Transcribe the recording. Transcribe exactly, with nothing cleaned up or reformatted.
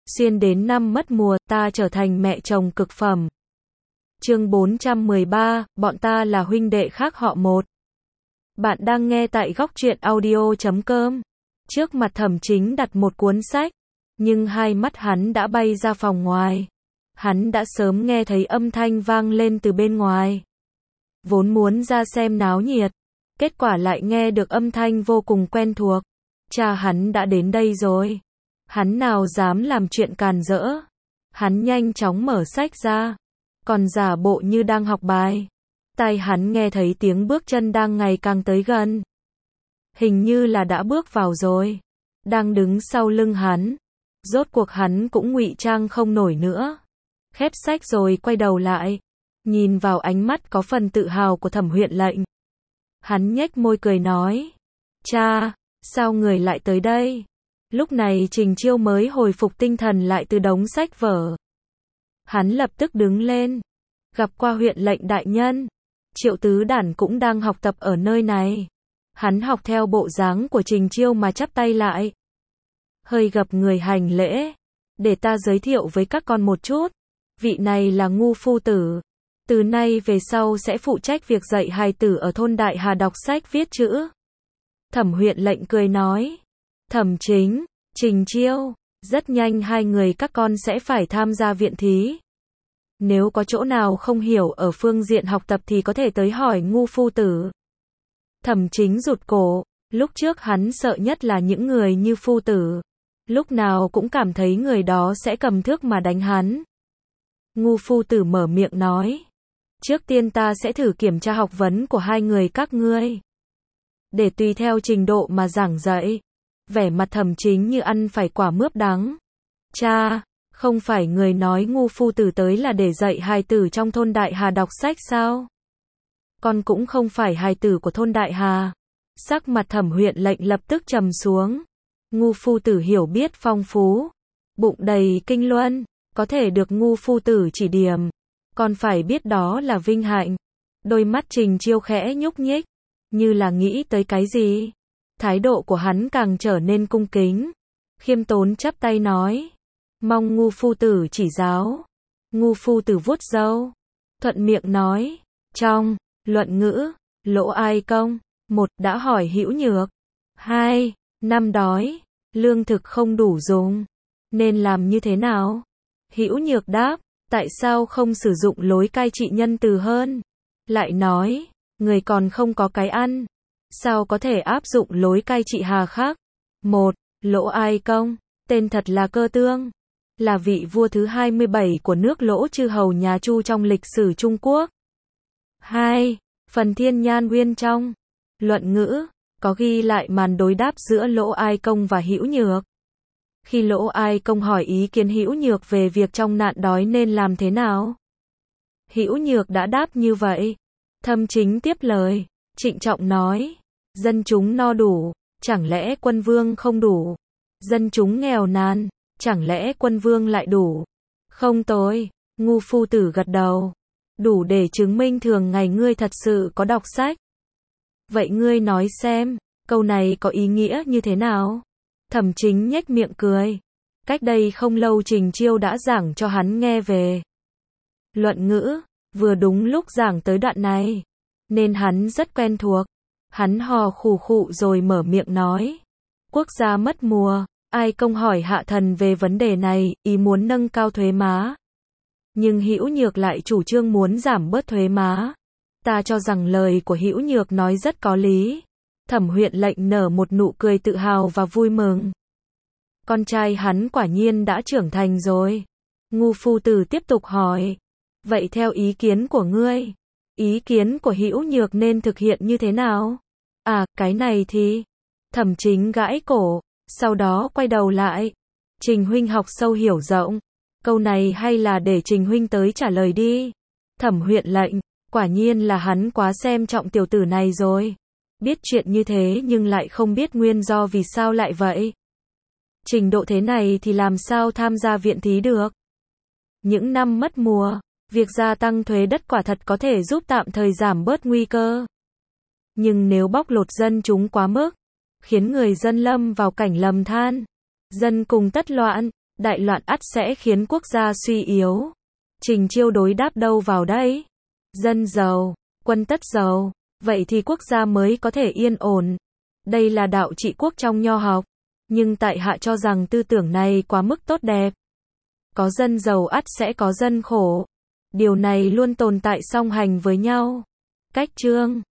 Xuyên đến năm mất mùa, ta trở thành mẹ chồng cực phẩm. Chương bốn trăm mười ba, bọn ta là huynh đệ khác họ một. Bạn đang nghe tại góc truyện audio chấm com. Trước mặt Thẩm Chính đặt một cuốn sách, nhưng hai mắt hắn đã bay ra phòng ngoài. Hắn đã sớm nghe thấy âm thanh vang lên từ bên ngoài. Vốn muốn ra xem náo nhiệt, kết quả lại nghe được âm thanh vô cùng quen thuộc. Cha hắn đã đến đây rồi. Hắn nào dám làm chuyện càn rỡ. Hắn nhanh chóng mở sách ra, còn giả bộ như đang học bài. Tai hắn nghe thấy tiếng bước chân đang ngày càng tới gần. Hình như là đã bước vào rồi. Đang đứng sau lưng hắn. Rốt cuộc hắn cũng ngụy trang không nổi nữa. Khép sách rồi quay đầu lại, nhìn vào ánh mắt có phần tự hào của Thẩm Huyện Lệnh. Hắn nhếch môi cười nói: "Cha, sao người lại tới đây?" Lúc này Trình Chiêu mới hồi phục tinh thần lại từ đống sách vở. Hắn lập tức đứng lên. Gặp qua huyện lệnh đại nhân. Triệu Tứ Đản cũng đang học tập ở nơi này. Hắn học theo bộ dáng của Trình Chiêu mà chắp tay lại. Hơi gập người hành lễ. Để ta giới thiệu với các con một chút. Vị này là Ngu Phu Tử. Từ nay về sau sẽ phụ trách việc dạy hài tử ở thôn Đại Hà đọc sách viết chữ. Thẩm Huyện Lệnh cười nói: Thẩm Chính, Trình Chiêu, rất nhanh hai người các con sẽ phải tham gia viện thí. Nếu có chỗ nào không hiểu ở phương diện học tập thì có thể tới hỏi Ngu Phu Tử. Thẩm Chính rụt cổ, lúc trước hắn sợ nhất là những người như Phu Tử. Lúc nào cũng cảm thấy người đó sẽ cầm thước mà đánh hắn. Ngu Phu Tử mở miệng nói: Trước tiên ta sẽ thử kiểm tra học vấn của hai người các ngươi. Để tùy theo trình độ mà giảng dạy. Vẻ mặt Thẩm Chính như ăn phải quả mướp đắng. Cha, không phải người nói Ngu Phu Tử tới là để dạy hài tử trong thôn Đại Hà đọc sách sao? Con cũng không phải hài tử của thôn Đại Hà. Sắc mặt Thẩm Huyện Lệnh lập tức trầm xuống. Ngu Phu Tử hiểu biết phong phú, bụng đầy kinh luân, có thể được Ngu Phu Tử chỉ điểm, con phải biết đó là vinh hạnh. Đôi mắt Trình Chiêu khẽ nhúc nhích, như là nghĩ tới cái gì. Thái độ của hắn càng trở nên cung kính, khiêm tốn chắp tay nói: Mong Ngu Phu Tử chỉ giáo. Ngu Phu Tử vuốt râu, thuận miệng nói: Trong luận ngữ, Lỗ Ai Công, một đã hỏi Hữu Nhược, hai năm đói, lương thực không đủ dùng, nên làm như thế nào? Hữu Nhược đáp: Tại sao không sử dụng lối cai trị nhân từ hơn? Lại nói: Người còn không có cái ăn, sao có thể áp dụng lối cai trị hà khắc? Một, Lỗ Ai Công, tên thật là Cơ Tương, là vị vua thứ hai mươi bảy của nước Lỗ chư hầu nhà Chu trong lịch sử Trung Quốc. Hai, phần Thiên Nhan Uyên trong luận ngữ có ghi lại màn đối đáp giữa Lỗ Ai Công và Hữu Nhược. Khi Lỗ Ai Công hỏi ý kiến Hữu Nhược về việc trong nạn đói nên làm thế nào, Hữu Nhược đã đáp như vậy. Thẩm Chính tiếp lời, trịnh trọng nói: Dân chúng no đủ, chẳng lẽ quân vương không đủ? Dân chúng nghèo nàn, chẳng lẽ quân vương lại đủ? Không tồi. Ngu Phu Tử gật đầu. Đủ để chứng minh thường ngày ngươi thật sự có đọc sách. Vậy ngươi nói xem, câu này có ý nghĩa như thế nào? Thẩm Chính nhếch miệng cười. Cách đây không lâu Trình Chiêu đã giảng cho hắn nghe về luận ngữ, vừa đúng lúc giảng tới đoạn này, nên hắn rất quen thuộc. Hắn hò khù khụ rồi mở miệng nói: Quốc gia mất mùa, Ai Công hỏi hạ thần về vấn đề này, ý muốn nâng cao thuế má. Nhưng Hữu Nhược lại chủ trương muốn giảm bớt thuế má. Ta cho rằng lời của Hữu Nhược nói rất có lý. Thẩm Huyện Lệnh nở một nụ cười tự hào và vui mừng. Con trai hắn quả nhiên đã trưởng thành rồi. Ngu Phu Tử tiếp tục hỏi: Vậy theo ý kiến của ngươi, ý kiến của Hữu Nhược nên thực hiện như thế nào? À, cái này thì... Thẩm Chính gãi cổ, sau đó quay đầu lại. Trình huynh học sâu hiểu rộng. Câu này hay là để Trình huynh tới trả lời đi. Thẩm Huyện Lệnh, quả nhiên là hắn quá xem trọng tiểu tử này rồi. Biết chuyện như thế nhưng lại không biết nguyên do vì sao lại vậy. Trình độ thế này thì làm sao tham gia viện thí được? Những năm mất mùa, việc gia tăng thuế đất quả thật có thể giúp tạm thời giảm bớt nguy cơ. Nhưng nếu bóc lột dân chúng quá mức, khiến người dân lâm vào cảnh lầm than, dân cùng tất loạn, Đại loạn ắt sẽ khiến quốc gia suy yếu. Trình Chiêu đối đáp đâu vào đây? Dân giàu, quân tất giàu, vậy thì quốc gia mới có thể yên ổn. Đây là đạo trị quốc trong nho học, nhưng tại hạ cho rằng tư tưởng này quá mức tốt đẹp. Có dân giàu ắt sẽ có dân khổ. Điều này luôn tồn tại song hành với nhau. Cách chương